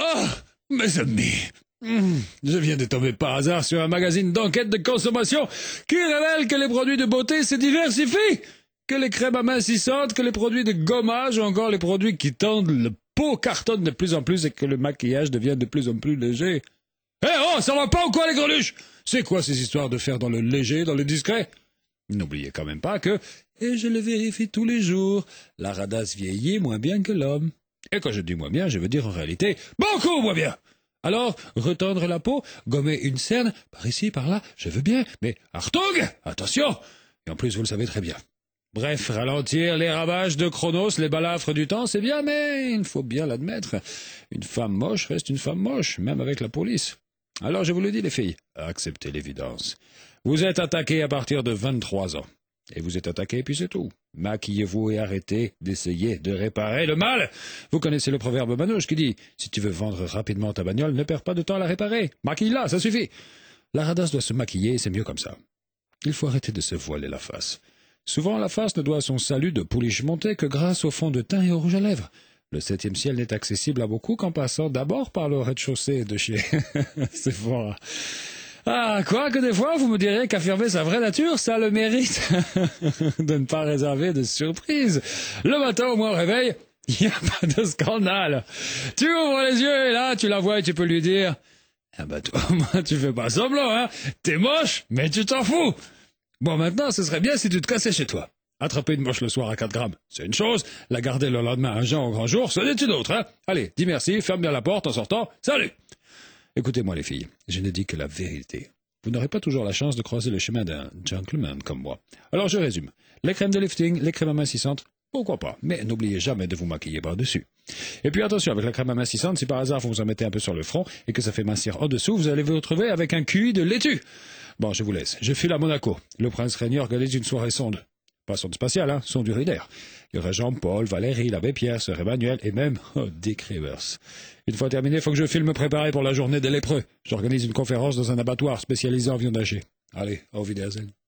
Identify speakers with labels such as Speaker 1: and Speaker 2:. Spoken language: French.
Speaker 1: Ah, mes amis, je viens de tomber par hasard sur un magazine d'enquête de consommation qui révèle que les produits de beauté se diversifient, que les crèmes amincissantes, que les produits de gommage ou encore les produits qui tendent le pot cartonnent de plus en plus et que le maquillage devient de plus en plus léger. Eh oh, ça va pas ou quoi les greluches? C'est quoi ces histoires de faire dans le léger, dans le discret? N'oubliez quand même pas que, et je le vérifie tous les jours, la radasse vieillit moins bien que l'homme. Et quand je dis moins bien, je veux dire en réalité beaucoup moins bien. Alors, retendre la peau, gommer une cerne, par ici, par là, je veux bien, mais Hartung, attention! Et en plus, vous le savez très bien. Bref, ralentir les ravages de Chronos, les balafres du temps, c'est bien, mais il faut bien l'admettre. Une femme moche reste une femme moche, même avec la police. Alors je vous le dis les filles, acceptez l'évidence. Vous êtes attaqués à partir de 23 ans. Et vous êtes attaqués, puis c'est tout. Maquillez-vous et arrêtez d'essayer de réparer le mal. Vous connaissez le proverbe manouche qui dit « Si tu veux vendre rapidement ta bagnole, ne perds pas de temps à la réparer. Maquille-la, ça suffit. » La radasse doit se maquiller, c'est mieux comme ça. Il faut arrêter de se voiler la face. Souvent, la face ne doit son salut de pouliche montée que grâce au fond de teint et au rouge à lèvres. Le 7e ciel n'est accessible à beaucoup qu'en passant d'abord par le rez-de-chaussée de chez... C'est fort. Ah, quoi que des fois, vous me direz qu'affirmer sa vraie nature, ça a le mérite de ne pas réserver de surprise. Le matin, au moins au réveil, il n'y a pas de scandale. Tu ouvres les yeux et là, tu la vois et tu peux lui dire « Ah bah toi, moi, tu fais pas semblant, hein. T'es moche, mais tu t'en fous. Bon, maintenant, ce serait bien si tu te cassais chez toi. Attraper une moche le soir à 4 grammes, c'est une chose. La garder le lendemain à jeun au grand jour, c'en est une autre, hein. Allez, dis merci, ferme bien la porte en sortant. Salut !» Écoutez-moi les filles, je ne dis que la vérité. Vous n'aurez pas toujours la chance de croiser le chemin d'un gentleman comme moi. Alors je résume. Les crèmes de lifting, les crèmes amincissantes, pourquoi pas, mais n'oubliez jamais de vous maquiller par-dessus. Et puis attention, avec la crème amincissante, si par hasard vous en mettez un peu sur le front et que ça fait mincir en dessous, vous allez vous retrouver avec un QI de laitue. Bon, je vous laisse. Je file à Monaco. Le prince régné organise une soirée sonde. Pas sonde spatiale, hein, sonde urinaire. Il y aura Jean-Paul, Valérie, l'abbé Pierre, sœur Emmanuel et même Dick Rivers. Une fois terminé, il faut que je file me préparer pour la journée des lépreux. J'organise une conférence dans un abattoir spécialisé en viande hachée. Allez, au Wiedersehen.